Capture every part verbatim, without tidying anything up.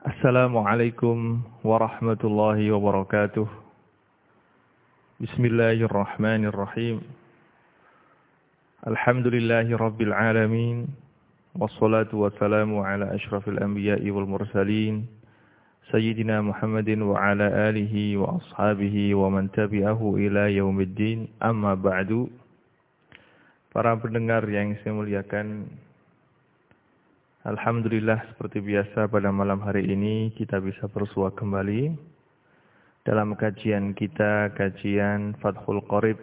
Assalamualaikum warahmatullahi wabarakatuh. Bismillahirrahmanirrahim. Alhamdulillahi rabbil alamin. Wassalatu wassalamu ala ashrafil anbiya'i wal mursalin. Sayyidina Muhammadin wa ala alihi wa ashabihi wa man tabi'ahu ila yaumiddin. Amma ba'du. Para pendengar yang saya muliakan, alhamdulillah seperti biasa pada malam hari ini kita bisa bersua kembali dalam kajian kita, kajian Fathul Qorib,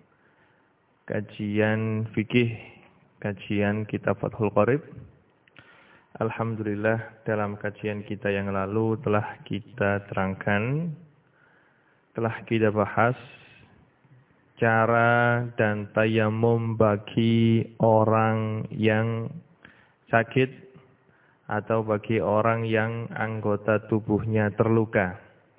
kajian fikih, kajian kitab Fathul Qorib. Alhamdulillah dalam kajian kita yang lalu telah kita terangkan, telah kita bahas cara dan tayamum bagi orang yang sakit atau bagi orang yang anggota tubuhnya terluka.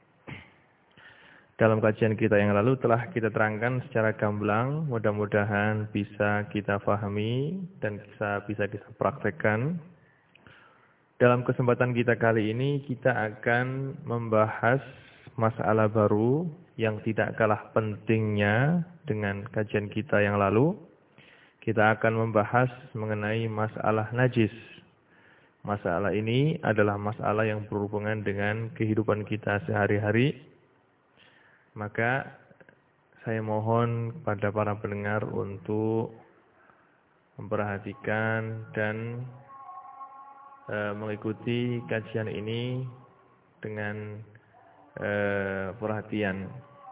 Dalam kajian kita yang lalu telah kita terangkan secara gamblang, mudah-mudahan bisa kita pahami dan bisa bisa kita praktekkan. Dalam kesempatan kita kali ini kita akan membahas masalah baru yang tidak kalah pentingnya dengan kajian kita yang lalu. Kita akan membahas mengenai masalah najis. Masalah ini adalah masalah yang berhubungan dengan kehidupan kita sehari-hari. Maka saya mohon kepada para pendengar untuk memperhatikan dan e, mengikuti kajian ini dengan e, perhatian.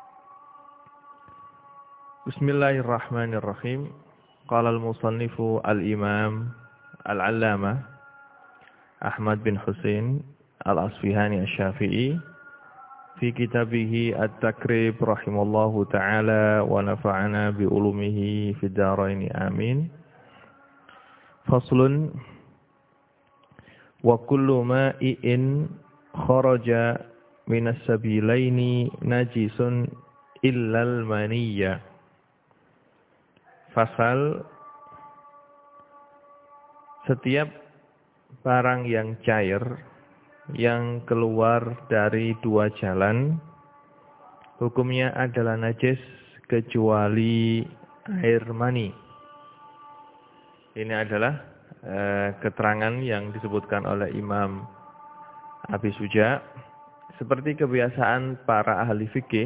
Bismillahirrahmanirrahim. Qala al-musannifu al-imam al-allamah Ahmad bin Husain al-Asfihani asy-Syafi'i fi kitabih At-Takrib rahimallahu ta'ala wa nafa'ana bi ulumihi fid dharain amin. Faslun wa kullu ma'in kharaja minas sabilaini najisun illal maniyya. Fasal, setiap barang yang cair yang keluar dari dua jalan hukumnya adalah najis kecuali air mani. Ini adalah eh, keterangan yang disebutkan oleh Imam Abi Suja. Seperti kebiasaan para ahli fikih,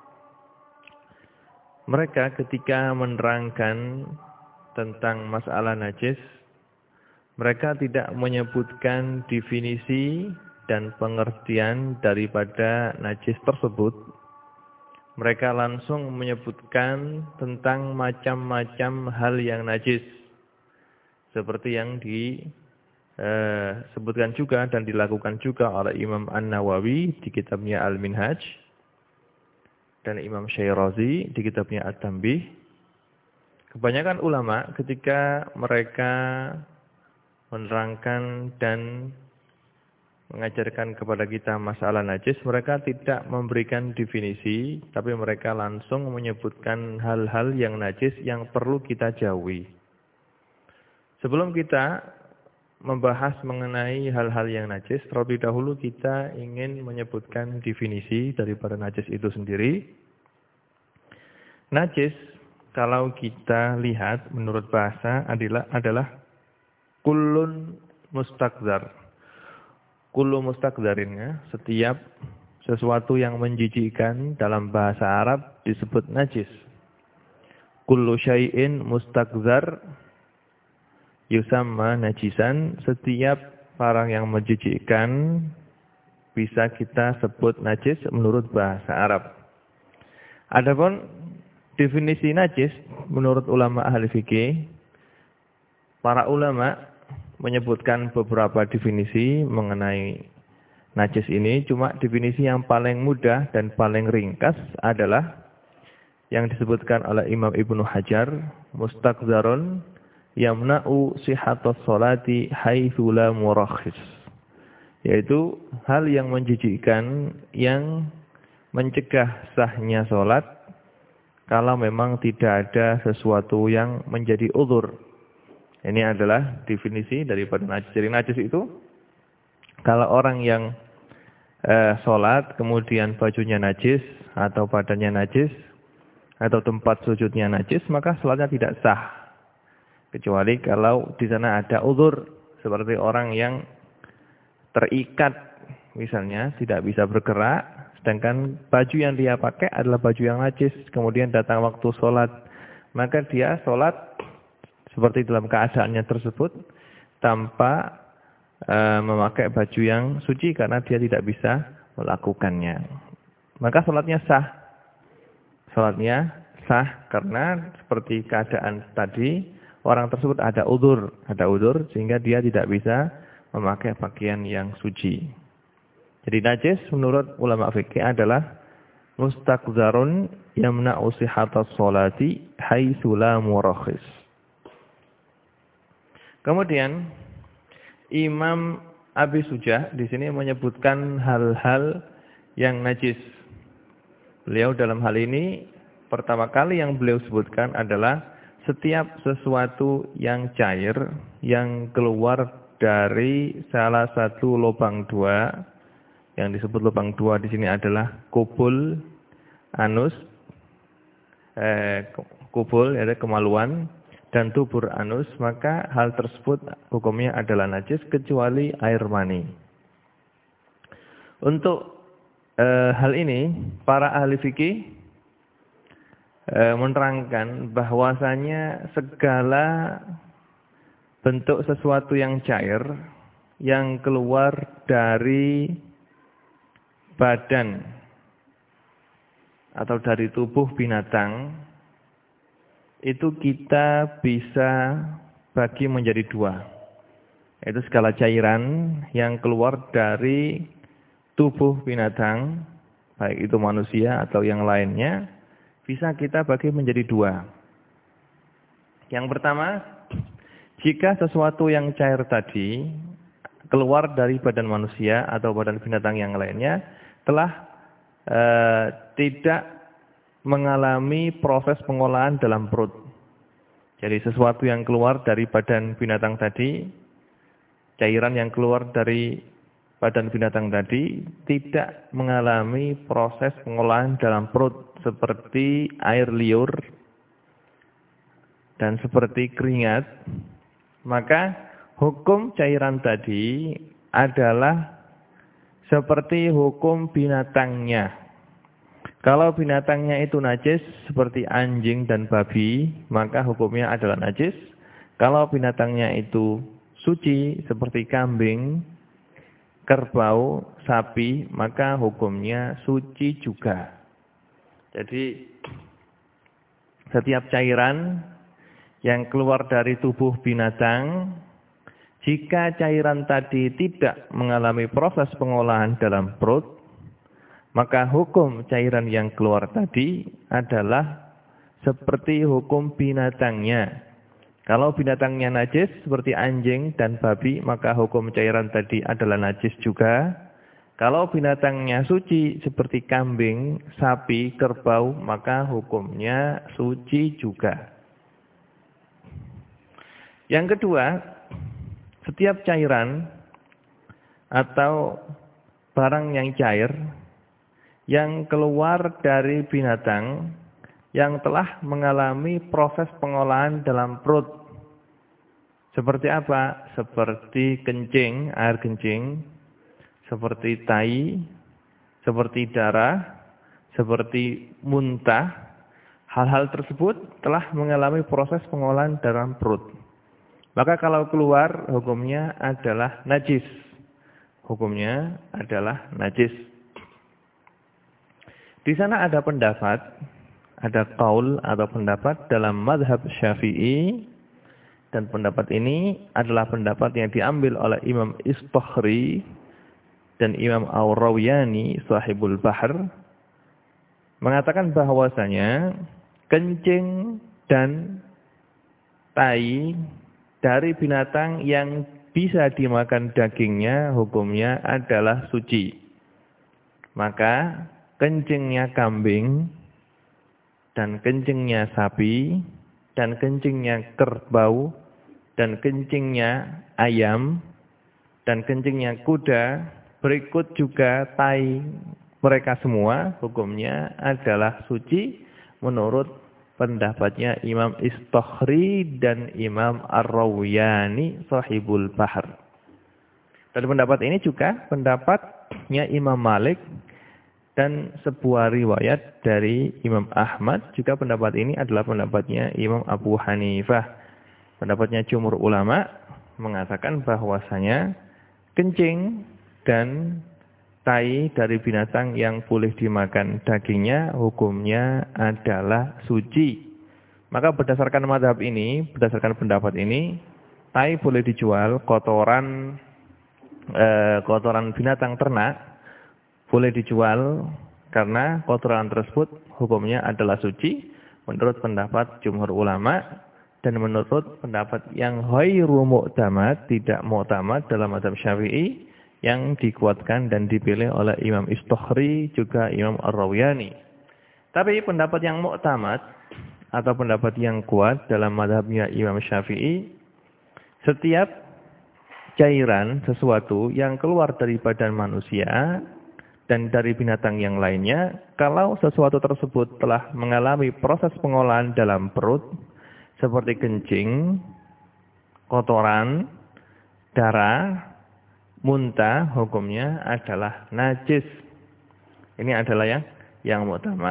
mereka ketika menerangkan tentang masalah najis, mereka tidak menyebutkan definisi dan pengertian daripada najis tersebut. Mereka langsung menyebutkan tentang macam-macam hal yang najis. Seperti yang disebutkan juga dan dilakukan juga oleh Imam An-Nawawi di kitabnya Al-Minhaj. Dan Imam Syairazi di kitabnya At-Tanbih. Kebanyakan ulama ketika mereka menerangkan dan mengajarkan kepada kita masalah najis, mereka tidak memberikan definisi, tapi mereka langsung menyebutkan hal-hal yang najis yang perlu kita jauhi. Sebelum kita membahas mengenai hal-hal yang najis, terlebih dahulu kita ingin menyebutkan definisi daripada najis itu sendiri. Najis, kalau kita lihat menurut bahasa adalah adalah kullun mustakzar. Kullu mustakzarinnya, setiap sesuatu yang menjijikkan dalam bahasa Arab disebut najis. Kullu syai'in mustakzar yusamma najisan. Setiap barang yang menjijikkan bisa kita sebut najis menurut bahasa Arab. Adapun definisi najis menurut ulama ahli fikih, para ulama menyebutkan beberapa definisi mengenai najis ini. Cuma definisi yang paling mudah dan paling ringkas adalah yang disebutkan oleh Imam Ibnu Hajar, mustakzarun yamna'u sihhatas sholati haitsu la murakhis. Yaitu hal yang menjijikkan yang mencegah sahnya sholat kalau memang tidak ada sesuatu yang menjadi uzur. Ini adalah definisi daripada najis. Jadi najis itu, kalau orang yang eh, sholat, kemudian bajunya najis, atau badannya najis, atau tempat sujudnya najis, maka sholatnya tidak sah. Kecuali kalau di sana ada uzur, seperti orang yang terikat, misalnya tidak bisa bergerak, sedangkan baju yang dia pakai adalah baju yang najis, kemudian datang waktu sholat, maka dia sholat seperti dalam keadaannya tersebut, tanpa e, memakai baju yang suci, karena dia tidak bisa melakukannya. Maka sholatnya sah. Sholatnya sah, karena seperti keadaan tadi, orang tersebut ada udzur, ada udzur sehingga dia tidak bisa memakai pakaian yang suci. Jadi najis menurut ulama fikih adalah mustaqdzarun yamna'u sihhatas sholati haitsu la murakhis. Kemudian Imam Abi Sujah di sini menyebutkan hal-hal yang najis. Beliau dalam hal ini pertama kali yang beliau sebutkan adalah setiap sesuatu yang cair yang keluar dari salah satu lubang dua, yang disebut lubang dua di sini adalah kubul, anus, eh, kubul ada kemaluan, dan tubur anus, maka hal tersebut hukumnya adalah najis kecuali air mani. Untuk eh, hal ini para ahli fikih menerangkan bahwasanya segala bentuk sesuatu yang cair yang keluar dari badan atau dari tubuh binatang itu kita bisa bagi menjadi dua. Itu segala cairan yang keluar dari tubuh binatang, baik itu manusia atau yang lainnya, bisa kita bagi menjadi dua. Yang pertama, jika sesuatu yang cair tadi keluar dari badan manusia atau badan binatang yang lainnya telah eh, tidak mengalami proses pengolahan dalam perut. Jadi sesuatu yang keluar dari badan binatang tadi, cairan yang keluar dari badan binatang tadi tidak mengalami proses pengolahan dalam perut seperti air liur dan seperti keringat, maka hukum cairan tadi adalah seperti hukum binatangnya. Kalau binatangnya itu najis seperti anjing dan babi, maka hukumnya adalah najis. Kalau binatangnya itu suci seperti kambing, kerbau, sapi, maka hukumnya suci juga. Jadi setiap cairan yang keluar dari tubuh binatang, jika cairan tadi tidak mengalami proses pengolahan dalam perut, maka hukum cairan yang keluar tadi adalah seperti hukum binatangnya. Kalau binatangnya najis seperti anjing dan babi, maka hukum cairan tadi adalah najis juga. Kalau binatangnya suci seperti kambing, sapi, kerbau, maka hukumnya suci juga. Yang kedua, setiap cairan atau barang yang cair yang keluar dari binatang yang telah mengalami proses pengolahan dalam perut. Seperti apa? Seperti kencing, air kencing, seperti tai, seperti darah, seperti muntah. Hal-hal tersebut telah mengalami proses pengolahan dalam perut. Maka kalau keluar hukumnya adalah najis. Hukumnya adalah najis. Di sana ada pendapat, ada qaul atau pendapat dalam mazhab Syafi'i, dan pendapat ini adalah pendapat yang diambil oleh Imam Istakhri dan Imam Ar-Rawiyani sahibul Bahr, mengatakan bahwasanya kencing dan tai dari binatang yang bisa dimakan dagingnya hukumnya adalah suci. Maka kencingnya kambing dan kencingnya sapi dan kencingnya kerbau dan kencingnya ayam dan kencingnya kuda berikut juga tai mereka semua hukumnya adalah suci menurut pendapatnya Imam Istokhri dan Imam Ar-Rawiyani Sahibul Bahar. Dan pendapat ini juga pendapatnya Imam Malik dan sebuah riwayat dari Imam Ahmad. Juga pendapat ini adalah pendapatnya Imam Abu Hanifah. Pendapatnya jumhur ulama mengatakan bahwasanya kencing dan tai dari binatang yang boleh dimakan dagingnya hukumnya adalah suci. Maka berdasarkan mazhab ini, berdasarkan pendapat ini, tai boleh dijual, kotoran eh, kotoran binatang ternak boleh dijual karena kotoran tersebut hukumnya adalah suci menurut pendapat jumhur ulama dan menurut pendapat yang ghairu mu'tamad, tidak mu'tamad dalam mazhab Syafi'i yang dikuatkan dan dipilih oleh Imam Istokhri juga Imam Ar-Rawiyani. Tapi pendapat yang mu'tamad atau pendapat yang kuat dalam mazhabnya Imam Syafi'i, setiap cairan sesuatu yang keluar dari badan manusia dan dari binatang yang lainnya, kalau sesuatu tersebut telah mengalami proses pengolahan dalam perut, seperti kencing, kotoran, darah, muntah, hukumnya adalah najis. Ini adalah yang yang mu'tamad.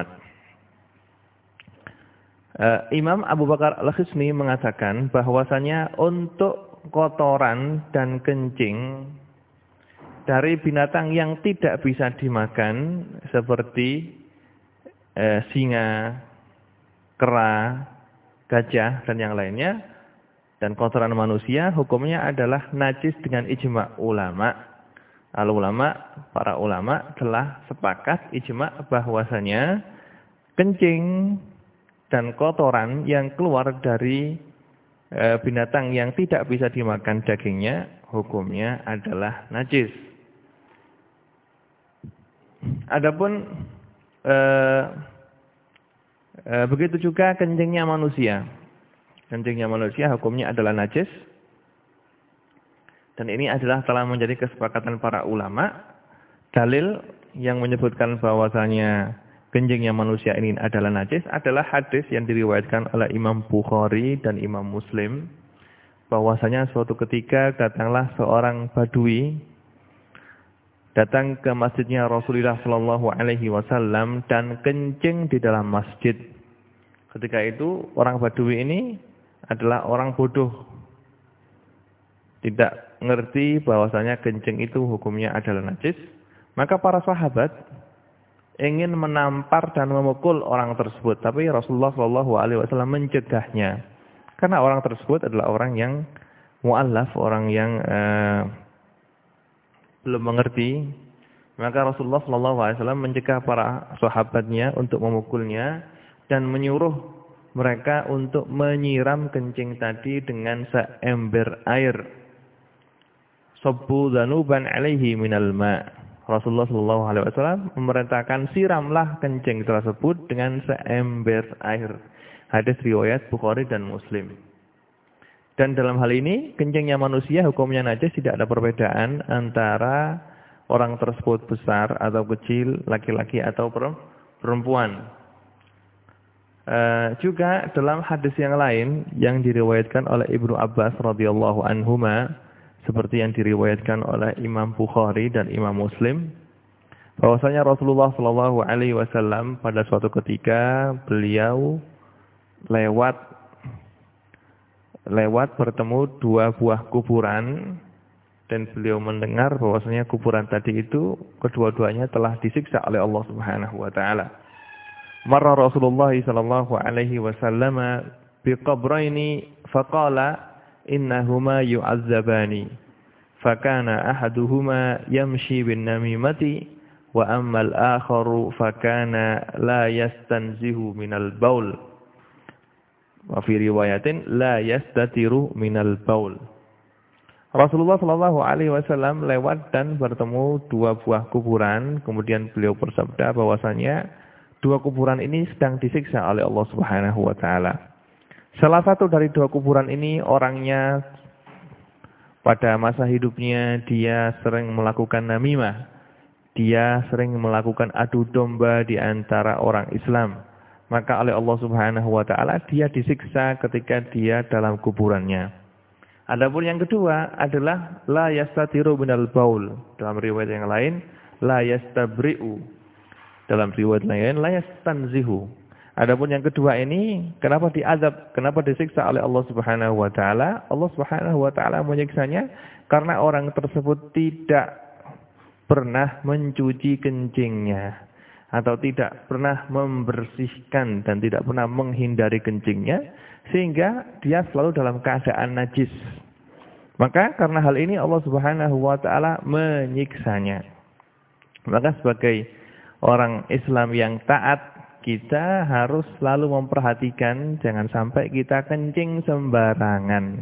Uh, Imam Abu Bakar Al-Khismi mengatakan bahwasanya untuk kotoran dan kencing dari binatang yang tidak bisa dimakan seperti eh, singa, kera, gajah dan yang lainnya dan kotoran manusia hukumnya adalah najis dengan ijma ulama. Al ulama, para ulama telah sepakat ijma bahwasanya kencing dan kotoran yang keluar dari eh, binatang yang tidak bisa dimakan dagingnya hukumnya adalah najis. Adapun eh, eh, begitu juga kencingnya manusia. Kencingnya manusia hukumnya adalah najis. Dan ini adalah telah menjadi kesepakatan para ulama. Dalil yang menyebutkan bahwasanya kencingnya manusia ini adalah najis adalah hadis yang diriwayatkan oleh Imam Bukhari dan Imam Muslim. Bahwasanya suatu ketika datanglah seorang badui datang ke masjidnya Rasulullah Shallallahu Alaihi Wasallam dan kencing di dalam masjid. Ketika itu orang Badui ini adalah orang bodoh, tidak ngerti bahwasanya kencing itu hukumnya adalah najis. Maka para sahabat ingin menampar dan memukul orang tersebut, tapi Rasulullah Shallallahu Alaihi Wasallam mencegahnya, karena orang tersebut adalah orang yang mu'allaf, orang yang eh, belum mengerti. Maka Rasulullah shallallahu alaihi wasallam mencegah para sahabatnya untuk memukulnya dan menyuruh mereka untuk menyiram kencing tadi dengan seember air. Sabbu dhanuban alaihi minal ma'. Rasulullah shallallahu alaihi wasallam memerintahkan siramlah kencing tersebut dengan seember air. Hadis riwayat Bukhari dan Muslim. Dan dalam hal ini, kencingnya manusia hukumnya najis, tidak ada perbedaan antara orang tersebut besar atau kecil, laki-laki atau perempuan. E, juga dalam hadis yang lain yang diriwayatkan oleh Ibnu Abbas radhiyallahu anhuma, seperti yang diriwayatkan oleh Imam Bukhari dan Imam Muslim, bahwasanya Rasulullah shallallahu alaihi wasallam pada suatu ketika beliau lewat lewat bertemu dua buah kuburan dan beliau mendengar bahwasanya kuburan tadi itu kedua-duanya telah disiksa oleh Allah Subhanahu wa taala. Marra Rasulullah sallallahu alaihi wasallam biqabraini faqala innahuma yu'azzabani. Fakana ahaduhuma yamshi bin namimati wa ammal akharu fakana la yastanzihu minal baul. Wa fi riwayatin la yastatiru minal baul. Rasulullah shallallahu alaihi wasallam lewat dan bertemu dua buah kuburan, kemudian beliau bersabda bahwasanya dua kuburan ini sedang disiksa oleh Allah Subhanahu wa taala. Salah satu dari dua kuburan ini orangnya pada masa hidupnya dia sering melakukan namimah, dia sering melakukan adu domba di antara orang Islam, maka oleh Allah Subhanahu wa taala dia disiksa ketika dia dalam kuburannya. Adapun yang kedua adalah la yastatiru minal baul. Dalam riwayat yang lain la yastabri'u. Dalam riwayat lain la yastanzihu. Adapun yang kedua ini kenapa diazab, kenapa disiksa oleh Allah Subhanahu wa taala? Allah Subhanahu wa taala menyiksanya karena orang tersebut tidak pernah mencuci kencingnya atau tidak pernah membersihkan dan tidak pernah menghindari kencingnya sehingga dia selalu dalam keadaan najis. Maka karena hal ini Allah Subhanahu wa taala menyiksanya. Maka sebagai orang Islam yang taat, kita harus selalu memperhatikan jangan sampai kita kencing sembarangan.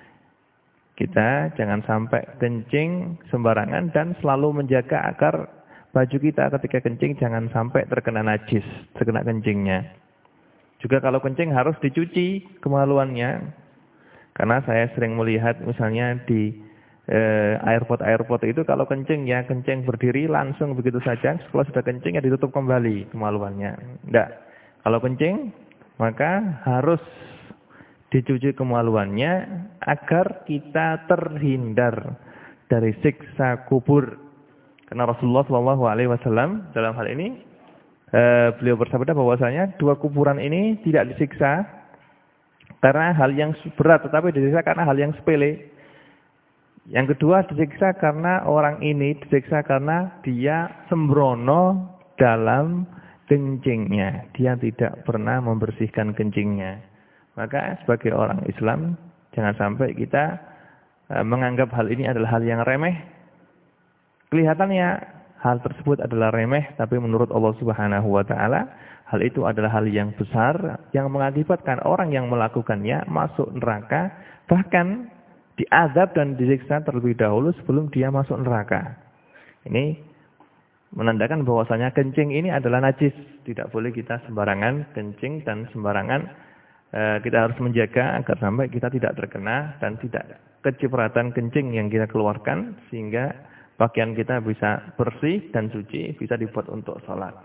Kita jangan sampai kencing sembarangan dan selalu menjaga agar baju kita ketika kencing jangan sampai terkena najis, terkena kencingnya. Juga kalau kencing harus dicuci kemaluannya. Karena saya sering melihat misalnya di Eh, airport-airport itu kalau kencing ya kencing berdiri langsung begitu saja, setelah sudah kencing ya ditutup kembali kemaluannya. Tidak. Kalau kencing maka harus dicuci kemaluannya agar kita terhindar dari siksa kubur. Karena Rasulullah shallallahu alaihi wasallam dalam hal ini eh, beliau bersabda bahwasanya dua kuburan ini tidak disiksa karena hal yang berat, tetapi disiksa karena hal yang sepele. Yang kedua disiksa karena orang ini disiksa karena dia sembrono dalam kencingnya. Dia tidak pernah membersihkan kencingnya. Maka sebagai orang Islam jangan sampai kita menganggap hal ini adalah hal yang remeh. Kelihatannya hal tersebut adalah remeh, tapi menurut Allah Subhanahu wa taala hal itu adalah hal yang besar yang mengakibatkan orang yang melakukannya masuk neraka, bahkan diazab dan disiksa terlebih dahulu sebelum dia masuk neraka. Ini menandakan bahwasanya kencing ini adalah najis. Tidak boleh kita sembarangan kencing dan sembarangan e, kita harus menjaga agar sampai kita tidak terkena dan tidak kecipratan kencing yang kita keluarkan sehingga pakaian kita bisa bersih dan suci, bisa dibuat untuk sholat.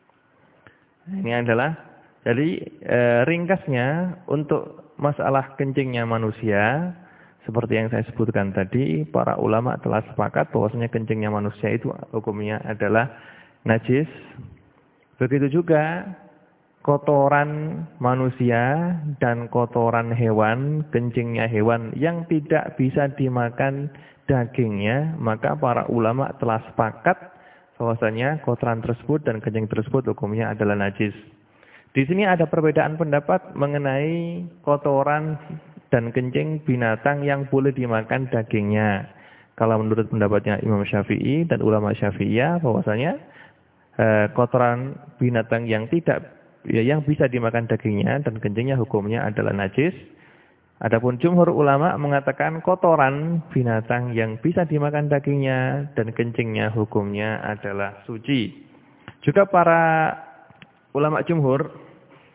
Ini adalah jadi e, ringkasnya untuk masalah kencingnya manusia. Seperti yang saya sebutkan tadi, para ulama telah sepakat bahwasanya kencingnya manusia itu hukumnya adalah najis. Begitu juga kotoran manusia dan kotoran hewan, kencingnya hewan yang tidak bisa dimakan dagingnya, maka para ulama telah sepakat bahwasanya kotoran tersebut dan kencing tersebut hukumnya adalah najis. Di sini ada perbedaan pendapat mengenai kotoran dan kencing binatang yang boleh dimakan dagingnya. Kalau menurut pendapatnya Imam Syafi'i dan ulama Syafi'iyah bahwasanya eh, kotoran binatang yang tidak ya, yang bisa dimakan dagingnya dan kencingnya hukumnya adalah najis. Adapun jumhur ulama mengatakan kotoran binatang yang bisa dimakan dagingnya dan kencingnya hukumnya adalah suci. Juga para ulama jumhur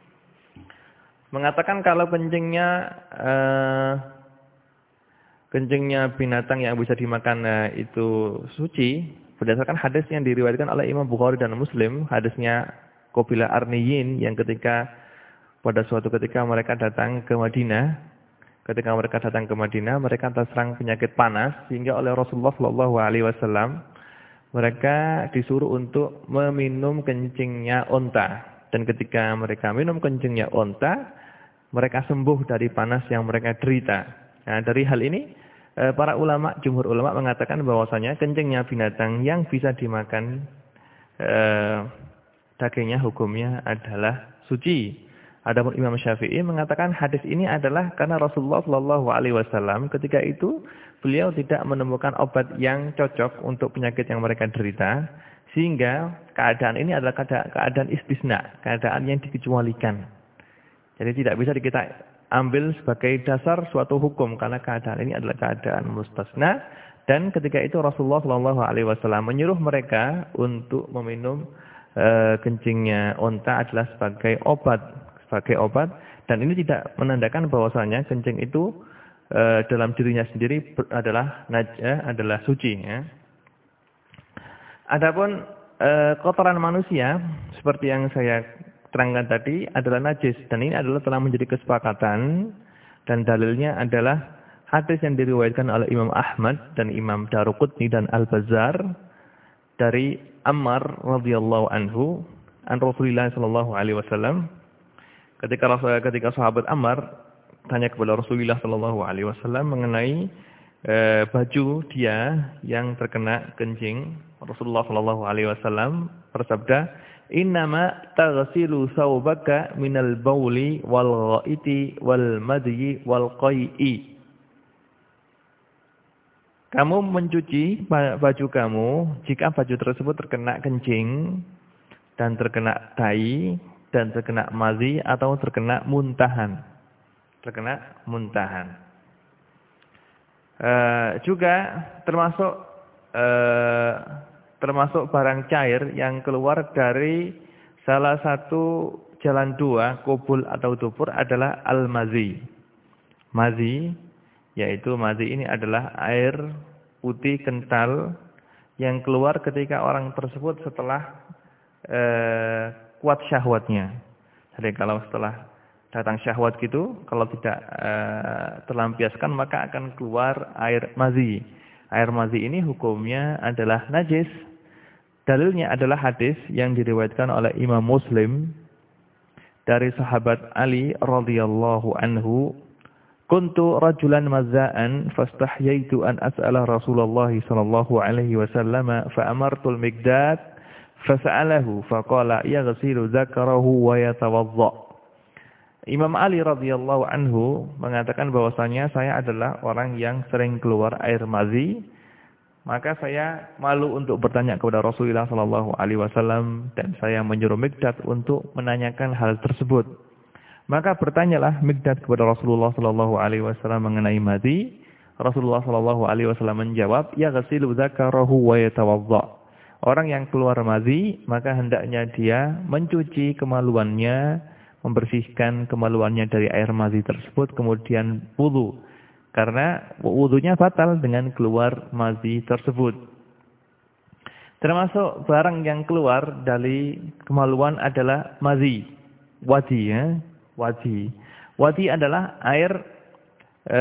mengatakan kalau kencingnya eh, kencingnya binatang yang bisa dimakan eh, itu suci berdasarkan hadis yang diriwayatkan oleh Imam Bukhari dan Muslim, hadisnya Qabilah Arniyin yang ketika pada suatu ketika mereka datang ke Madinah, ketika mereka datang ke Madinah mereka terserang penyakit panas sehingga oleh Rasulullah shallallahu alaihi wasallam mereka disuruh untuk meminum kencingnya unta. Dan ketika mereka minum kencingnya unta, mereka sembuh dari panas yang mereka derita. Nah, dari hal ini, para ulama, jumhur ulama mengatakan bahwasanya kencingnya binatang yang bisa dimakan eh, dagingnya hukumnya adalah suci. Adapun Imam Syafi'i mengatakan hadis ini adalah karena Rasulullah shallallahu alaihi wasallam ketika itu beliau tidak menemukan obat yang cocok untuk penyakit yang mereka derita. Sehingga keadaan ini adalah keadaan istisna, keadaan yang dikecualikan. Jadi tidak bisa kita ambil sebagai dasar suatu hukum karena keadaan ini adalah keadaan mustasna. Dan ketika itu Rasulullah shallallahu alaihi wasallam menyuruh mereka untuk meminum e, kencingnya unta adalah sebagai obat, sebagai obat. Dan ini tidak menandakan bahwasanya kencing itu e, dalam dirinya sendiri ber, adalah najis, adalah suci. Ya. Adapun e, kotoran manusia seperti yang saya terangkan tadi adalah najis, dan ini adalah telah menjadi kesepakatan, dan dalilnya adalah hadis yang diriwayatkan oleh Imam Ahmad dan Imam Daruqutni dan Al-Bazzar dari Ammar radhiyallahu anhu an Rasulullah sallallahu alaihi wasallam. Ketika ketika sahabat Ammar tanya kepada Rasulullah sallallahu alaihi wasallam mengenai e, baju dia yang terkena kencing, Rasulullah sallallahu alaihi wasallam bersabda, "Innama taghsilu thawbaka minal bauli wal ghaiti wal madyi wal qai'i." Kamu mencuci baju kamu jika baju tersebut terkena kencing dan terkena tai dan terkena madhi atau terkena muntahan. Terkena muntahan. E, juga termasuk e, termasuk barang cair yang keluar dari salah satu jalan dua, kubul atau dubur adalah al-madhi. Madhi, yaitu madhi ini adalah air putih kental yang keluar ketika orang tersebut setelah e, kuat syahwatnya. Jadi kalau setelah datang syahwat gitu, kalau tidak e, terlampiaskan maka akan keluar air madhi. Air madhi ini hukumnya adalah najis. Dalilnya adalah hadis yang diriwayatkan oleh Imam Muslim dari sahabat Ali radhiyallahu anhu, "Kuntu rajulan mazza'an fastahyaitu an as'ala Rasulullah sallallahu alaihi wasallam fa amartu al-Miqdad fas'alahu faqala yaghsilu dzakarahu wa yatawadda." Imam Ali radhiyallahu anhu mengatakan bahwasanya saya adalah orang yang sering keluar air madhi, maka saya malu untuk bertanya kepada Rasulullah sallallahu alaihi wasallam dan saya menyuruh Miqdad untuk menanyakan hal tersebut. Maka bertanyalah Miqdad kepada Rasulullah sallallahu alaihi wasallam mengenai madhi. Rasulullah sallallahu alaihi wasallam menjawab, "Yaghsilu dzakarahu wa yatawadda." Orang yang keluar madhi, maka hendaknya dia mencuci kemaluannya, membersihkan kemaluannya dari air madhi tersebut, kemudian wudu. Karena wudunya batal dengan keluar madhi tersebut. Termasuk barang yang keluar dari kemaluan adalah madhi, wadi ya. Wadi. Wadi adalah air e,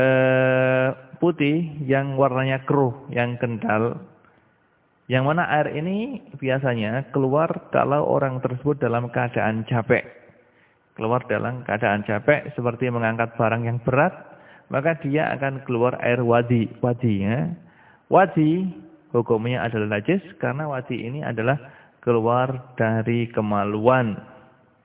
putih yang warnanya keruh, yang kental. Yang mana air ini biasanya keluar kalau orang tersebut dalam keadaan capek. Keluar dalam keadaan capek seperti mengangkat barang yang berat, maka dia akan keluar air wadi. Wadi ya. Wadi hukumnya adalah najis karena wadi ini adalah keluar dari kemaluan.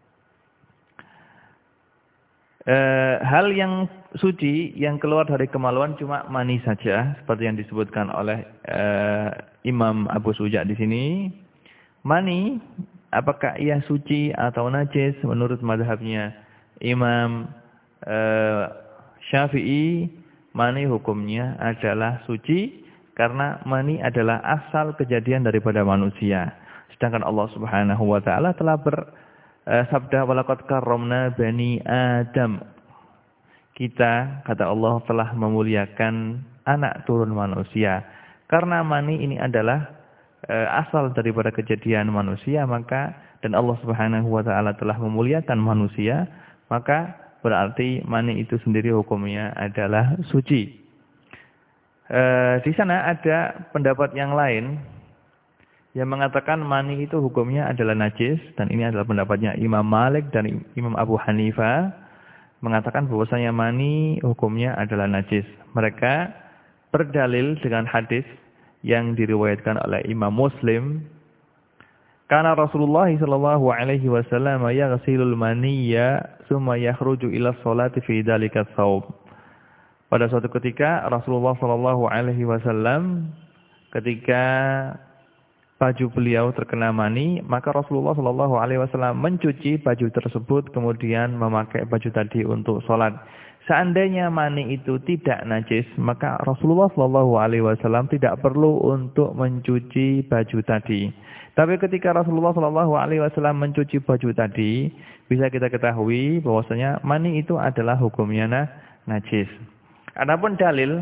E, hal yang suci yang keluar dari kemaluan cuma mani saja, seperti yang disebutkan oleh e, Imam Abu Suja di sini. Mani, apakah ia suci atau najis? Menurut mazhabnya Imam e, Syafi'i, mani hukumnya adalah suci karena mani adalah asal kejadian daripada manusia. Sedangkan Allah Subhanahu wa taala telah ber Uh, sabda walaqad karramna bani Adam. Kita, kata Allah, telah memuliakan anak turun manusia. Karena mani ini adalah uh, asal daripada kejadian manusia, maka dan Allah Subhanahu wa taala telah memuliakan manusia, maka berarti mani itu sendiri hukumnya adalah suci. Uh, di sana ada pendapat yang lain yang mengatakan mani itu hukumnya adalah najis, dan ini adalah pendapatnya Imam Malik dan Imam Abu Hanifah, mengatakan bahwasanya mani hukumnya adalah najis. Mereka berdalil dengan hadis yang diriwayatkan oleh Imam Muslim, karena Rasulullah sallallahu alaihi wasallam yaghsilul maniyya tsumma yakhruju ila sholati fi dzalika tsawb. Pada suatu ketika Rasulullah sallallahu alaihi wasallam ketika baju beliau terkena mani, maka Rasulullah shallallahu alaihi wasallam mencuci baju tersebut, kemudian memakai baju tadi untuk sholat. Seandainya mani itu tidak najis, maka Rasulullah shallallahu alaihi wasallam tidak perlu untuk mencuci baju tadi. Tapi ketika Rasulullah shallallahu alaihi wasallam mencuci baju tadi, bisa kita ketahui bahwasanya mani itu adalah hukumnya najis. Adapun dalil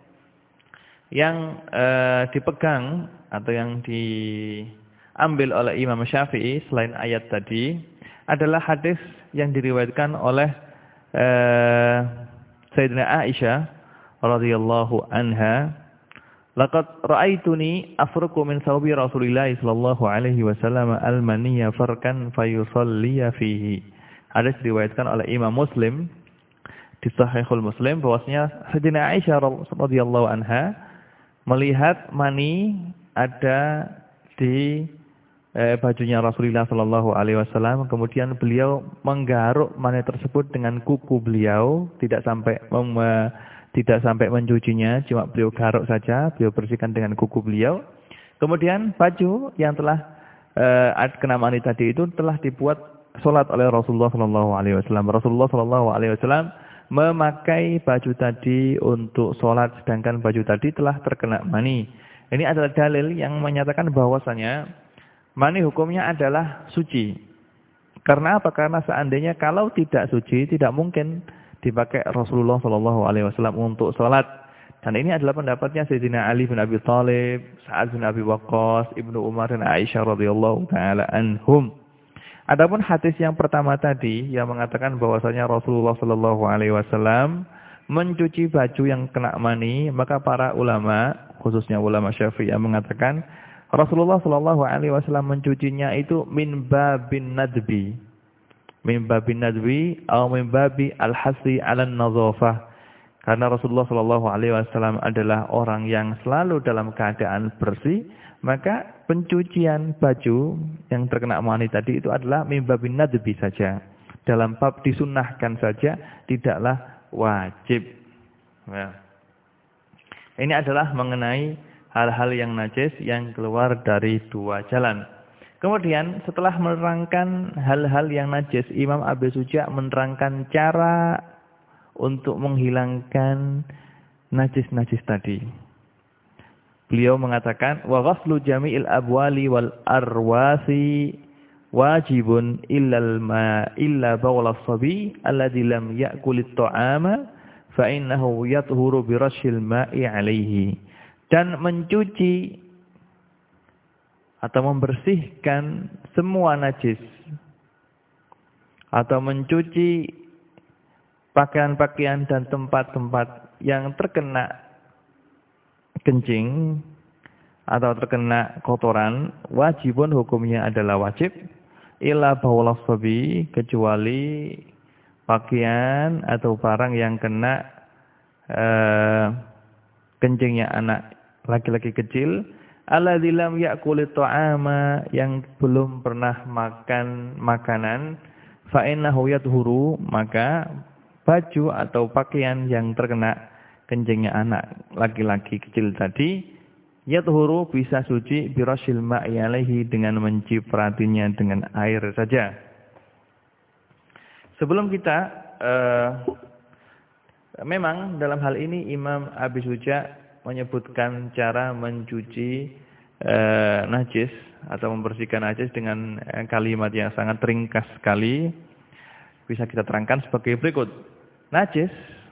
yang uh, dipegang atau yang diambil oleh Imam Syafi'i selain ayat tadi adalah hadis yang diriwayatkan oleh uh, Sayyidina Aisyah radhiyallahu anha, laqad ra'aituni afruqu min thawbi Rasulillah sallallahu alaihi wasallam al-maniyya farkan fayusalliya fihi. Hadis diriwayatkan oleh Imam Muslim di Sahihul Muslim bahwasanya Sayyidina Aisyah radhiyallahu anha melihat mani ada di eh, bajunya Rasulullah sallallahu alaihi wasallam, kemudian beliau menggaruk mani tersebut dengan kuku beliau, tidak sampai mem, tidak sampai mencucinya, cuma beliau garuk saja, beliau bersihkan dengan kuku beliau. Kemudian baju yang telah eh, kena mani tadi itu telah dibuat salat oleh Rasulullah sallallahu alaihi wasallam. Rasulullah sallallahu alaihi wasallam memakai baju tadi untuk sholat, sedangkan baju tadi telah terkena mani. Ini adalah dalil yang menyatakan bahwasanya mani hukumnya adalah suci. Karena apa? Karena seandainya kalau tidak suci, tidak mungkin dipakai Rasulullah shallallahu alaihi wasallam untuk sholat. Dan ini adalah pendapatnya Sayyidina Ali bin Abi Thalib, Sa'ad bin Abi Waqqas, Ibnu Umar dan Aisyah radhiyallahu taala anhum. Adapun hadis yang pertama tadi yang mengatakan bahwasanya Rasulullah sallallahu alaihi wasallam mencuci baju yang kena mani, maka para ulama, khususnya ulama Syafi'i yang mengatakan Rasulullah sallallahu alaihi wasallam mencucinya itu min babin nadbi. Min babin nadbi atau min babi al-hasi 'alan nadhafah. Karena Rasulullah sallallahu alaihi wasallam adalah orang yang selalu dalam keadaan bersih, maka pencucian baju yang terkena mani tadi itu adalah min babin nadbi saja. Dalam bab disunnahkan saja, tidaklah wajib. Ya. Ini adalah mengenai hal-hal yang najis yang keluar dari dua jalan. Kemudian setelah menerangkan hal-hal yang najis, Imam Abi Suja menerangkan cara untuk menghilangkan najis-najis tadi. Beliau mengatakan wa ghaslu jami'il abwali wal arwasi wajibun illal ma illa bawl as-sabi alladhi lam ya'kul at-ta'ama fa innahu yathuru bi rashil ma'i 'alayhi. Dan mencuci atau membersihkan semua najis atau mencuci pakaian-pakaian dan tempat-tempat yang terkena kencing atau terkena kotoran, wajibun hukumnya adalah wajib illa baulas sabi, kecuali pakaian atau barang yang kena uh, kencingnya anak laki-laki kecil, alladzi lam ya'kulit ta'ama, yang belum pernah makan makanan, fa innahu yadhuru, maka baju atau pakaian yang terkena kencingnya anak laki-laki kecil tadi, yadhuru, bisa suci birashil ma'i alaihi, dengan mencipratinya dengan air saja. Sebelum kita uh, memang dalam hal ini Imam Abi Suja menyebutkan cara mencuci uh, najis atau membersihkan najis dengan kalimat yang sangat ringkas sekali. Bisa kita terangkan sebagai berikut. Najis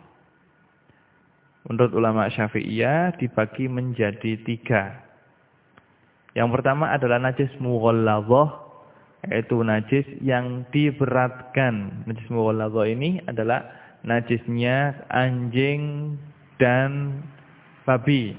menurut ulama Syafi'iyah dibagi menjadi tiga. Yang pertama adalah najis mughalladzah, yaitu najis yang diberatkan. Najis mughalladzah ini adalah najisnya anjing dan babi.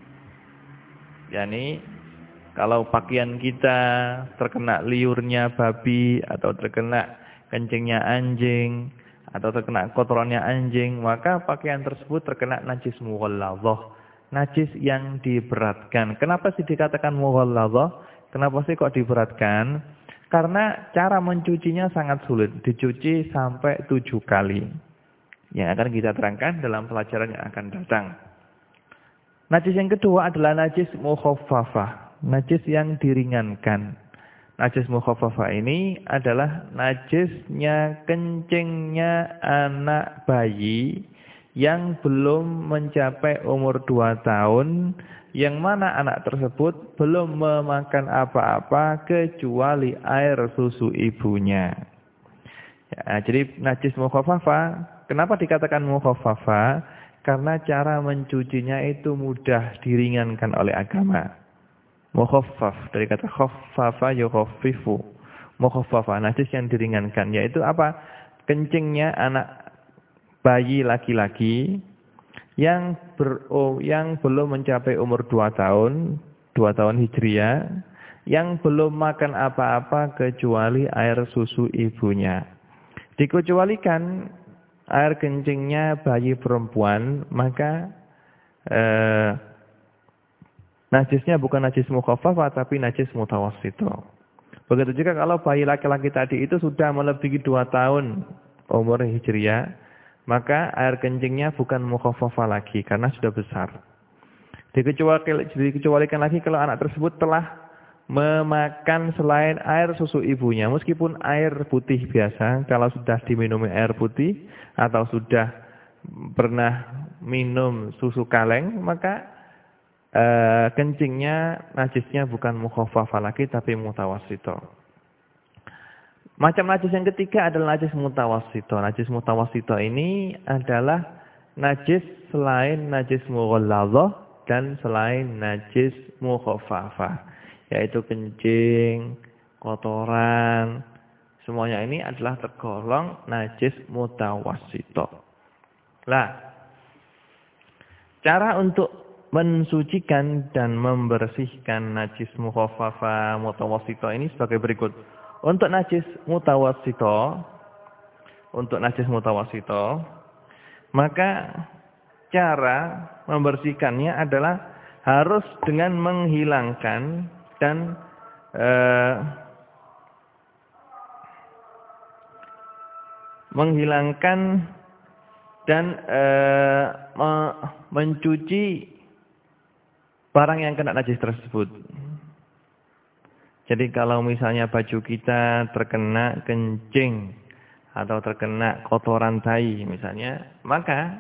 Yani kalau pakaian kita terkena liurnya babi atau terkena kencingnya anjing atau terkena kotorannya anjing, maka pakaian tersebut terkena najis mughalladzah, najis yang diberatkan. Kenapa sih dikatakan mughalladzah? Kenapa sih kok diberatkan? Karena cara mencucinya sangat sulit, dicuci sampai tujuh kali. Yang akan kita terangkan dalam pelajaran yang akan datang. Najis yang kedua adalah najis mukhaffafah, najis yang diringankan. Najis mukhaffafah ini adalah najisnya kencingnya anak bayi yang belum mencapai umur dua tahun, yang mana anak tersebut belum memakan apa-apa kecuali air susu ibunya. Ya, jadi najis mukhaffafah, kenapa dikatakan mukhaffafah? karena cara mencucinya itu mudah, diringankan oleh agama. Mukhaffaf, dari kata khaffafa yukhaffifu. Mukhaffafa, najis yang diringankan, yaitu apa? Kencingnya anak bayi laki-laki yang ber, oh, yang belum mencapai umur dua tahun, dua tahun hijriah, yang belum makan apa-apa kecuali air susu ibunya. Dikecualikan air kencingnya bayi perempuan, maka eh, najisnya bukan najis mukhaffafah tapi najis mutawassithah. Begitu juga kalau bayi laki-laki tadi itu sudah melebihi dua tahun umur hijriah, maka air kencingnya bukan mukhaffafah lagi karena sudah besar. Dikecualikan lagi kalau anak tersebut telah memakan selain air susu ibunya, meskipun air putih biasa, kalau sudah diminumi air putih atau sudah pernah minum susu kaleng, maka Uh, kencingnya, najisnya bukan mukhaffafah lagi tapi mutawassithah. Macam najis yang ketiga adalah najis mutawassithah. Najis mutawassithah ini adalah najis selain najis mughalladzah dan selain najis mukhaffafah, yaitu kencing, kotoran, semuanya ini adalah tergolong najis mutawassithah. Lah, cara untuk mensucikan dan membersihkan najis mukhaffafah mutawassithah ini sebagai berikut. Untuk najis mutawassithah, untuk najis mutawassithah, maka cara membersihkannya adalah harus dengan menghilangkan dan eh, menghilangkan dan eh, me, mencuci barang yang kena najis tersebut. Jadi kalau misalnya baju kita terkena kencing atau terkena kotoran tai misalnya, maka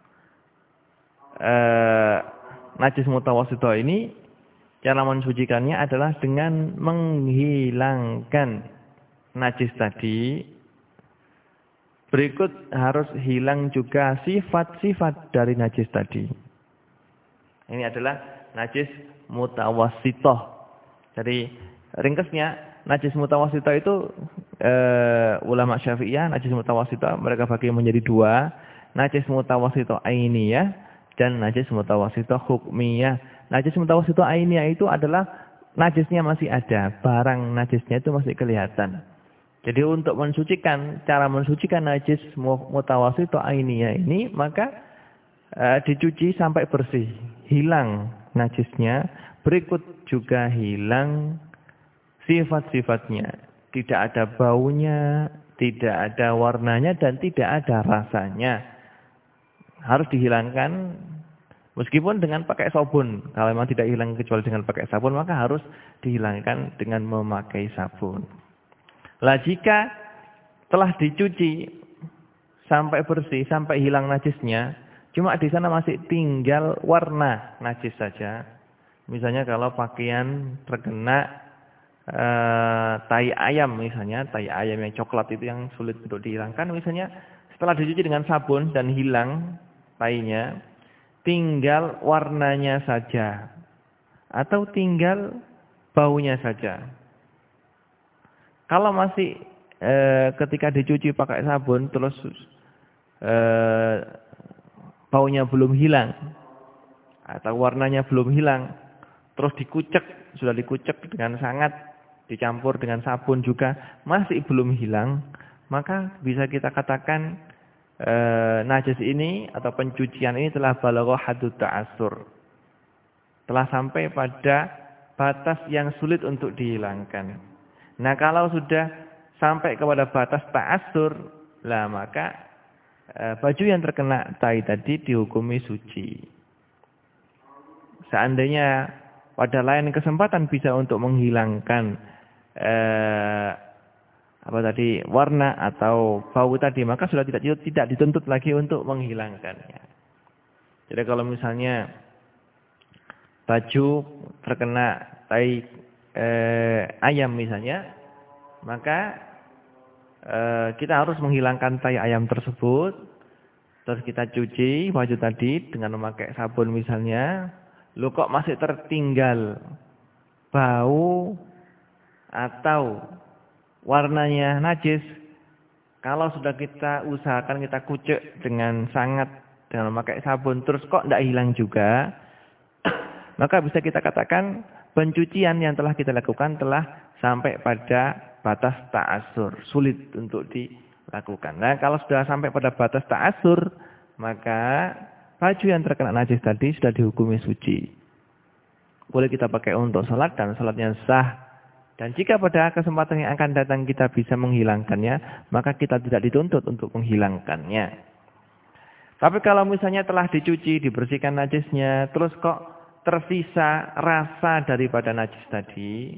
eh, najis mutawassithah ini cara mensucikannya adalah dengan menghilangkan najis tadi. Berikut harus hilang juga sifat-sifat dari najis tadi. Ini adalah najis mutawassithah. Jadi ringkasnya najis mutawassithah itu uh, ulama Syafi'iyah najis mutawassithah mereka bagi menjadi dua, najis mutawassithah ainiyah dan najis mutawassithah hukmiyah. Najis mutawassithah ainiyah itu adalah najisnya masih ada, barang najisnya itu masih kelihatan. Jadi untuk mensucikan, cara mensucikan najis mutawassithah ainiyah ini maka uh, dicuci sampai bersih, hilang najisnya, berikut juga hilang sifat-sifatnya. Tidak ada baunya, tidak ada warnanya, dan tidak ada rasanya. Harus dihilangkan meskipun dengan pakai sabun. Kalau memang tidak hilang kecuali dengan pakai sabun, maka harus dihilangkan dengan memakai sabun. Lah jika telah dicuci sampai bersih, sampai hilang najisnya, cuma di sana masih tinggal warna najis saja. Misalnya kalau pakaian terkena e, tai ayam misalnya, tai ayam yang coklat itu yang sulit untuk dihilangkan. Misalnya setelah dicuci dengan sabun dan hilang tainya, tinggal warnanya saja. Atau tinggal baunya saja. Kalau masih e, ketika dicuci pakai sabun terus e, baunya belum hilang atau warnanya belum hilang, terus dikucek, sudah dikucek dengan sangat, dicampur dengan sabun juga masih belum hilang, maka bisa kita katakan e, najis ini atau pencucian ini telah balagha haddut ta'assur, telah sampai pada batas yang sulit untuk dihilangkan. Nah kalau sudah sampai kepada batas ta'assur, lah maka baju yang terkena tai tadi dihukumi suci. Seandainya pada lain kesempatan bisa untuk menghilangkan eh, apa tadi warna atau bau tadi, maka sudah tidak tidak dituntut lagi untuk menghilangkannya. Jadi kalau misalnya baju terkena tai eh, ayam misalnya, maka kita harus menghilangkan tai ayam tersebut Terus kita cuci baju tadi dengan memakai sabun misalnya. Loh kok masih tertinggal bau atau warnanya najis. Kalau sudah kita usahakan kita kucek dengan sangat dengan memakai sabun. Terus kok tidak hilang juga. Maka bisa kita katakan pencucian yang telah kita lakukan telah sampai pada batas ta'asur. Sulit untuk dilakukan. Nah kalau sudah sampai pada batas ta'asur, maka baju yang terkena najis tadi sudah dihukumi suci. Boleh kita pakai untuk sholat dan sholatnya sah. Dan jika pada kesempatan yang akan datang kita bisa menghilangkannya, maka kita tidak dituntut untuk menghilangkannya. Tapi kalau misalnya telah dicuci, dibersihkan najisnya, terus kok tersisa rasa daripada najis tadi,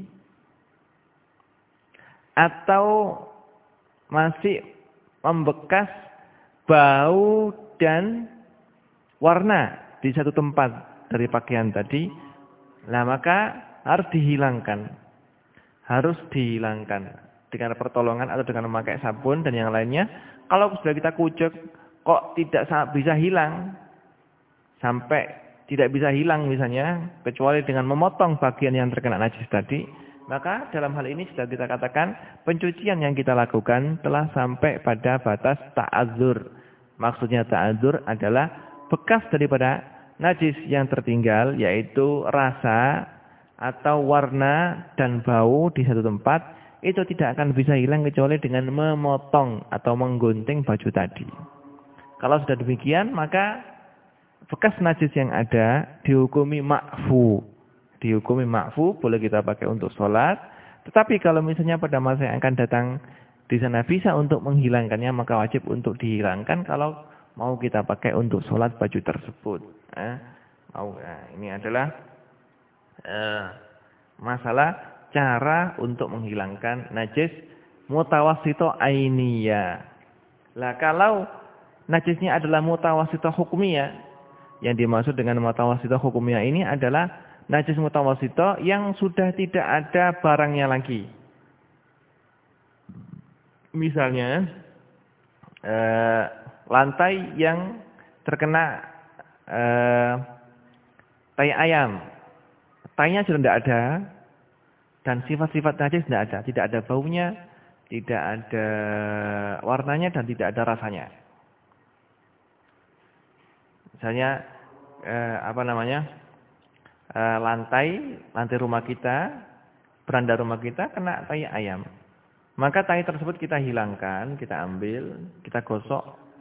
atau masih membekas bau dan warna di satu tempat dari pakaian tadi, nah maka harus dihilangkan. Harus dihilangkan dengan pertolongan atau dengan memakai sabun dan yang lainnya. Kalau sudah kita kucek kok tidak bisa hilang, sampai tidak bisa hilang misalnya, kecuali dengan memotong bagian yang terkena najis tadi, maka dalam hal ini sudah kita katakan pencucian yang kita lakukan telah sampai pada batas ta'adzur. Maksudnya ta'adzur adalah bekas daripada najis yang tertinggal, yaitu rasa atau warna dan bau di satu tempat, itu tidak akan bisa hilang kecuali dengan memotong atau menggunting baju tadi. Kalau sudah demikian, maka bekas najis yang ada dihukumi ma'fu. Dihukumi ma'fu, boleh kita pakai untuk sholat. Tetapi kalau misalnya pada masa yang akan datang di sana bisa untuk menghilangkannya, maka wajib untuk dihilangkan kalau mau kita pakai untuk sholat baju tersebut. Nah, mau, nah, ini adalah eh, masalah cara untuk menghilangkan najis mutawassito ainiyah. Lah kalau najisnya adalah mutawassito hukumiyah, yang dimaksud dengan mutawassito hukumiyah ini adalah najis mutawassito yang sudah tidak ada barangnya lagi. Misalnya eh, lantai yang terkena eh, tai ayam. Tainya sudah tidak ada dan sifat-sifat najis tidak ada. Tidak ada baunya, tidak ada warnanya dan tidak ada rasanya. Misalnya eh, apa namanya? lantai, lantai rumah kita, beranda rumah kita kena tai ayam. Maka tai tersebut kita hilangkan, kita ambil, kita gosok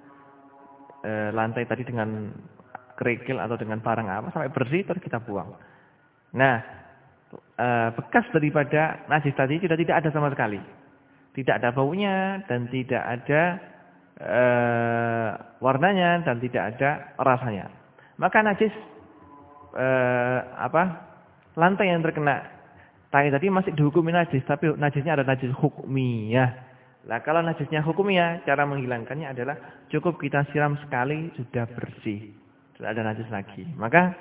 e, lantai tadi dengan kerikil atau dengan barang apa sampai bersih terus kita buang. Nah, e, bekas daripada najis tadi sudah tidak ada sama sekali. Tidak ada baunya dan tidak ada e, warnanya dan tidak ada rasanya. Maka najis Eh, apa lantai yang terkena tai tadi masih dihukumi najis, tapi najisnya ada najis hukumiyah. Nah kalau najisnya hukumiyah, cara menghilangkannya adalah cukup kita siram sekali sudah bersih, sudah ada najis lagi. Maka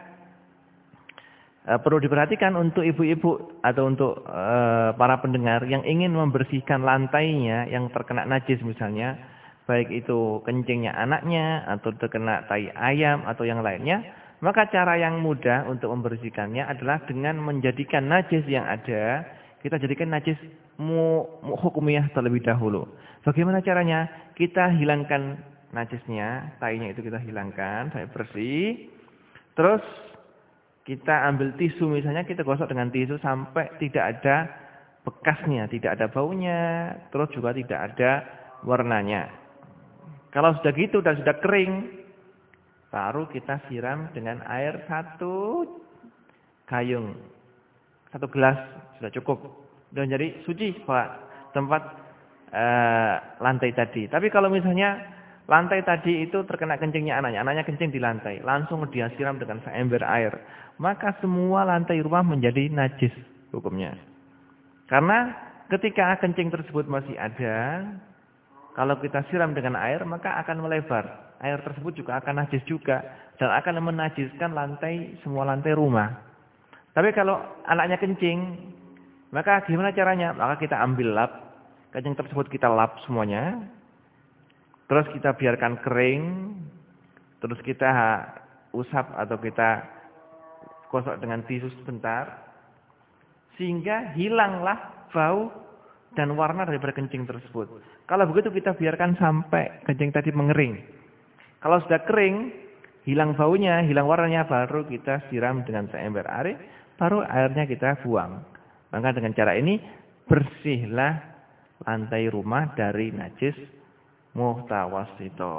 eh, perlu diperhatikan untuk ibu-ibu atau untuk eh, para pendengar yang ingin membersihkan lantainya yang terkena najis misalnya, baik itu kencingnya anaknya atau terkena tai ayam atau yang lainnya. Maka cara yang mudah untuk membersihkannya adalah dengan menjadikan najis yang ada, kita jadikan najis mu, mu, hukumiyah terlebih dahulu. Bagaimana caranya? Kita hilangkan najisnya, tainya itu kita hilangkan sampai bersih. Terus kita ambil tisu misalnya, kita gosok dengan tisu sampai tidak ada bekasnya, tidak ada baunya, terus juga tidak ada warnanya. Kalau sudah gitu dan sudah kering, baru kita siram dengan air satu gayung, satu gelas sudah cukup. Dan jadi suci Pak tempat e, lantai tadi. Tapi kalau misalnya lantai tadi itu terkena kencingnya anaknya, anaknya kencing di lantai, langsung dia siram dengan seember air, maka semua lantai rumah menjadi najis hukumnya. Karena ketika kencing tersebut masih ada, kalau kita siram dengan air maka akan melebar. Air tersebut juga akan najis juga dan akan menajiskan lantai, semua lantai rumah. Tapi kalau anaknya kencing, maka gimana caranya? Maka kita ambil lap, kencing tersebut kita lap semuanya, terus kita biarkan kering, terus kita usap atau kita gosok dengan tisu sebentar, sehingga hilanglah bau dan warna daripada kencing tersebut. Kalau begitu kita biarkan sampai kencing tadi mengering. Kalau sudah kering, hilang baunya, hilang warnanya, baru kita siram dengan seember air, baru airnya kita buang. Maka dengan cara ini bersihlah lantai rumah dari najis muhtawasito.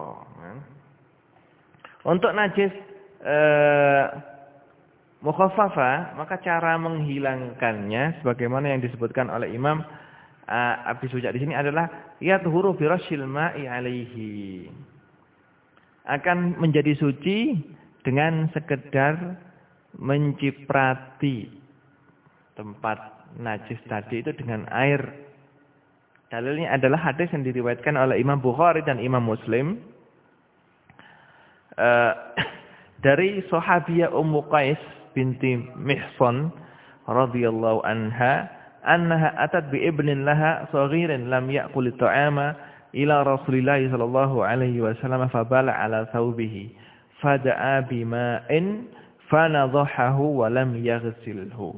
Untuk najis eh, mukhaffafa, maka cara menghilangkannya sebagaimana yang disebutkan oleh Imam uh, Abi Suja di sini adalah yathuru bi rasyil ma'i alaihi. Akan menjadi suci dengan sekedar menciprati tempat najis tadi itu dengan air. Dalilnya adalah hadis yang diriwayatkan oleh Imam Bukhari dan Imam Muslim uh, dari sahabiyah Ummu Qais binti Mihsan radhiyallahu anha annaha atat bi ibnin laha saghirin lam ya'kul at-ta'ama ila Rasulillah sallallahu alaihi wasallam fabala ala thawbihi fada'a bima'in fanadhahahu wa lam yaghsilhu.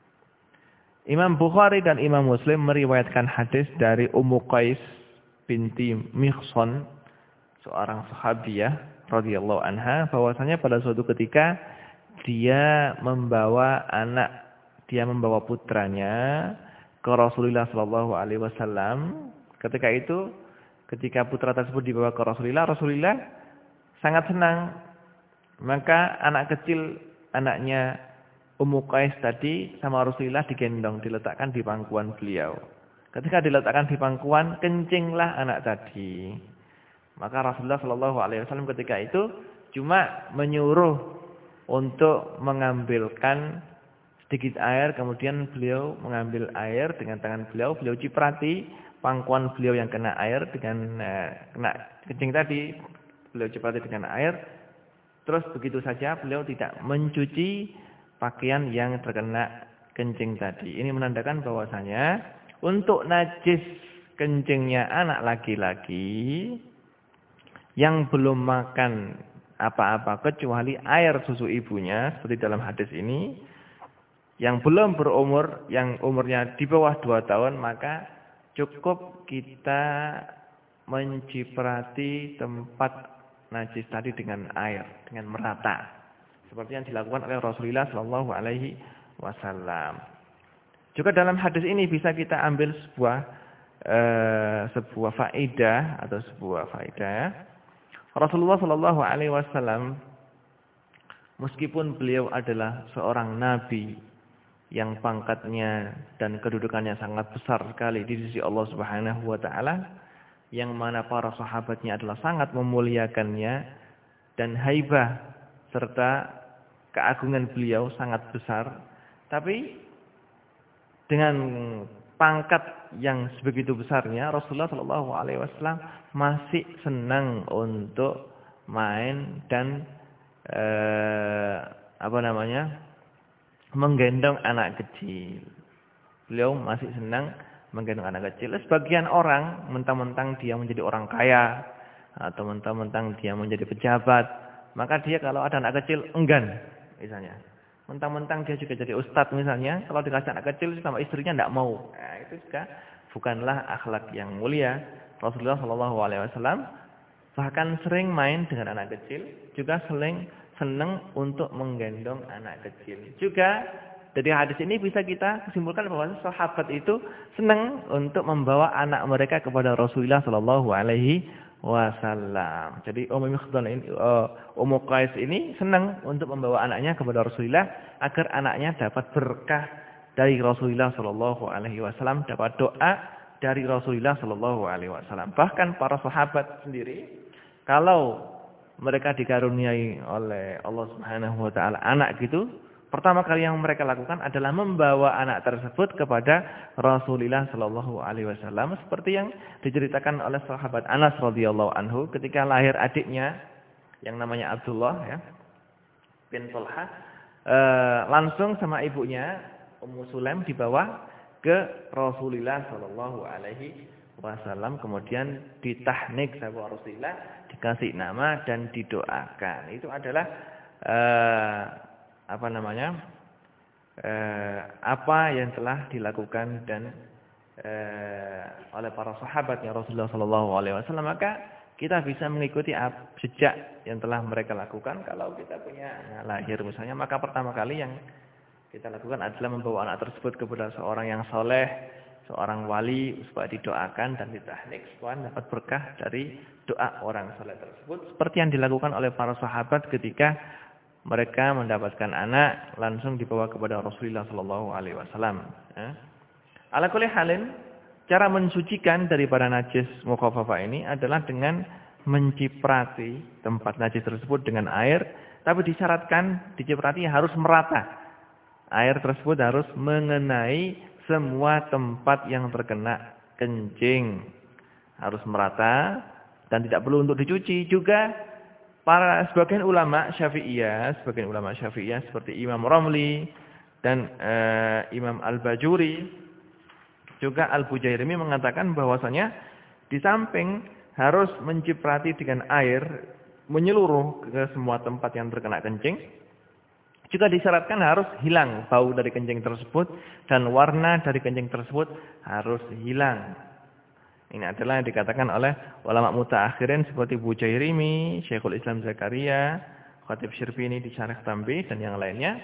Imam Bukhari dan Imam Muslim meriwayatkan hadis dari Ummu Qais binti Mihsan, seorang sahabiyah radhiyallahu anha, bahwasanya pada suatu ketika dia membawa anak, dia membawa putranya ke Rasulullah sallallahu alaihi wasallam. Ketika itu, ketika putra tersebut dibawa ke Rasulullah, Rasulullah sangat senang. Maka anak kecil, anaknya Ummu Qais tadi sama Rasulullah digendong, diletakkan di pangkuan beliau. Ketika diletakkan di pangkuan, kencinglah anak tadi. Maka Rasulullah sallallahu alaihi wasallam ketika itu cuma menyuruh untuk mengambilkan sedikit air, kemudian beliau mengambil air dengan tangan beliau, beliau ciprati pangkuan beliau yang kena air dengan eh, kena kencing tadi, beliau ciprati dengan air. Terus begitu saja beliau tidak mencuci pakaian yang terkena kencing tadi. Ini menandakan bahwasanya untuk najis kencingnya anak laki-laki yang belum makan apa-apa kecuali air susu ibunya, seperti dalam hadis ini, yang belum berumur, yang umurnya di bawah dua tahun, maka cukup kita menciprati tempat najis tadi dengan air, dengan merata, seperti yang dilakukan oleh Rasulullah sallallahu alaihi wasallam. Juga dalam hadis ini bisa kita ambil sebuah eh, sebuah faedah atau sebuah faedah. Rasulullah sallallahu alaihi wasallam meskipun beliau adalah seorang nabi yang pangkatnya dan kedudukannya sangat besar sekali di sisi Allah Subhanahu wa taala, yang mana para sahabatnya adalah sangat memuliakannya dan haibah serta keagungan beliau sangat besar, tapi dengan pangkat yang sebegitu besarnya Rasulullah sallallahu alaihi wasallam masih senang untuk main dan eh, apa namanya menggendong anak kecil. Beliau masih senang menggendong anak kecil. Sebagian orang mentang-mentang dia menjadi orang kaya atau mentang-mentang dia menjadi pejabat, maka dia kalau ada anak kecil enggan misalnya. Mentang-mentang dia juga jadi ustadz misalnya, kalau dikasih anak kecil sama istrinya tidak mau. Nah, itu juga bukanlah akhlak yang mulia. Rasulullah sallallahu alaihi wasallam bahkan sering main dengan anak kecil, juga sering senang untuk menggendong anak kecil. Juga dari hadis ini bisa kita simpulkan bahwa sahabat itu senang untuk membawa anak mereka kepada Rasulullah sallallahu alaihi wasallam. Jadi Ummu Mihsan ini, Ummu Qais ini senang untuk membawa anaknya kepada Rasulullah agar anaknya dapat berkah dari Rasulullah sallallahu alaihi wasallam, dapat doa dari Rasulullah sallallahu alaihi wasallam. Bahkan para sahabat sendiri kalau mereka dikaruniai oleh Allah Subhanahu wa taala anak gitu, pertama kali yang mereka lakukan adalah membawa anak tersebut kepada Rasulullah sallallahu alaihi wasallam, seperti yang diceritakan oleh sahabat Anas radhiyallahu anhu ketika lahir adiknya yang namanya Abdullah ya bin Talha, e, langsung sama ibunya Ummu Sulaim dibawa ke Rasulullah sallallahu alaihi wasallam, kemudian ditahnik sama Rasulullah, dikasih nama dan didoakan. Itu adalah eh, apa namanya? Eh, apa yang telah dilakukan dan eh, oleh para sahabatnya Rasulullah sallallahu alaihi wasallam, maka kita bisa mengikuti jejak yang telah mereka lakukan. Kalau kita punya anak lahir misalnya, maka pertama kali yang kita lakukan adalah membawa anak tersebut kepada seorang yang soleh, seorang wali, supaya didoakan dan ditahnik supaya dapat berkah dari doa orang soleh tersebut. Seperti yang dilakukan oleh para sahabat ketika mereka mendapatkan anak, langsung dibawa kepada Rasulullah sallallahu alaihi wasallam. Ala kulli halin, cara mensucikan daripada najis mukhafafah ini adalah dengan menciprati tempat najis tersebut dengan air, tapi disyaratkan diciprati harus merata. Air tersebut harus mengenai semua tempat yang terkena kencing. Harus merata dan tidak perlu untuk dicuci. Juga para sebagian ulama Syafi'iyah, sebagian ulama Syafi'iyah seperti Imam Ramli dan uh, Imam Al-Bajuri, juga Al-Bujairimi mengatakan bahwasanya di samping harus menciprati dengan air menyeluruh ke semua tempat yang terkena kencing, juga disyaratkan harus hilang bau dari kencing tersebut dan warna dari kencing tersebut harus hilang. Ini adalah yang dikatakan oleh ulama mutaakhirin seperti Bujairimi, Syekhul Islam Zakaria, Khatib Syirfini di Syarah Tambih dan yang lainnya.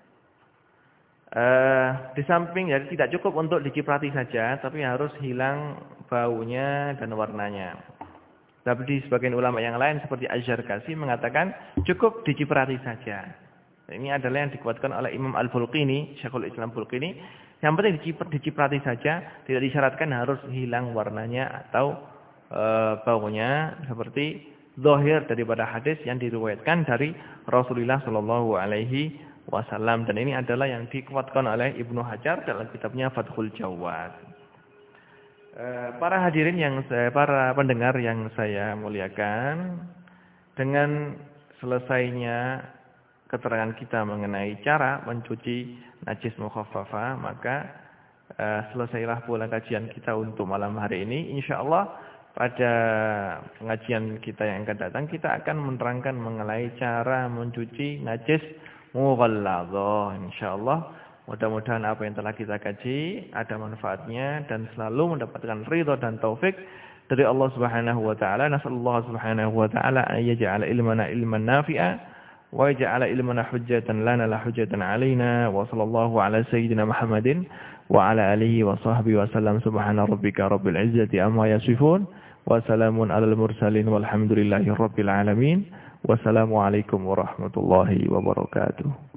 Uh, di samping jadi tidak cukup untuk diciprati saja, tapi harus hilang baunya dan warnanya. Tapi di sebagian ulama yang lain seperti Az-Zarkasi mengatakan cukup diciprati saja. Ini adalah yang dikuatkan oleh Imam Al-Bulqini, Syekhul Islam Bulqini. Yang penting diciprati saja, tidak disyaratkan harus hilang warnanya atau e, baunya, seperti zahir daripada hadis yang diriwayatkan dari Rasulullah sallallahu alaihi wasallam. Dan ini adalah yang dikuatkan oleh Ibnu Hajar dalam kitabnya Fathul Jawad. E, para hadirin yang saya, para pendengar yang saya muliakan, dengan selesainya keterangan kita mengenai cara mencuci najis mukhaffafah, maka uh, selesailah pula kajian kita untuk malam hari ini. Insyaallah pada pengajian kita yang akan datang kita akan menerangkan mengenai cara mencuci najis mughalladzah. Insyaallah mudah-mudahan apa yang telah kita kaji ada manfaatnya dan selalu mendapatkan ridha dan taufik dari Allah Subhanahu wa taala. Nasallahu subhanahu wa taala an yaj'ala ilmana ilman nafi'a wa ja'ala ilmana hujjatan lana la hujjatan alaina wa sallallahu ala sayyidina Muhammadin wa ala alihi wa sahbihi wa sallam. Subhana rabbika rabbil izzati amma yasifun wa salamun alal mursalin walhamdulillahi rabbil alamin. Wassalamu alaikum warahmatullahi wabarakatuh.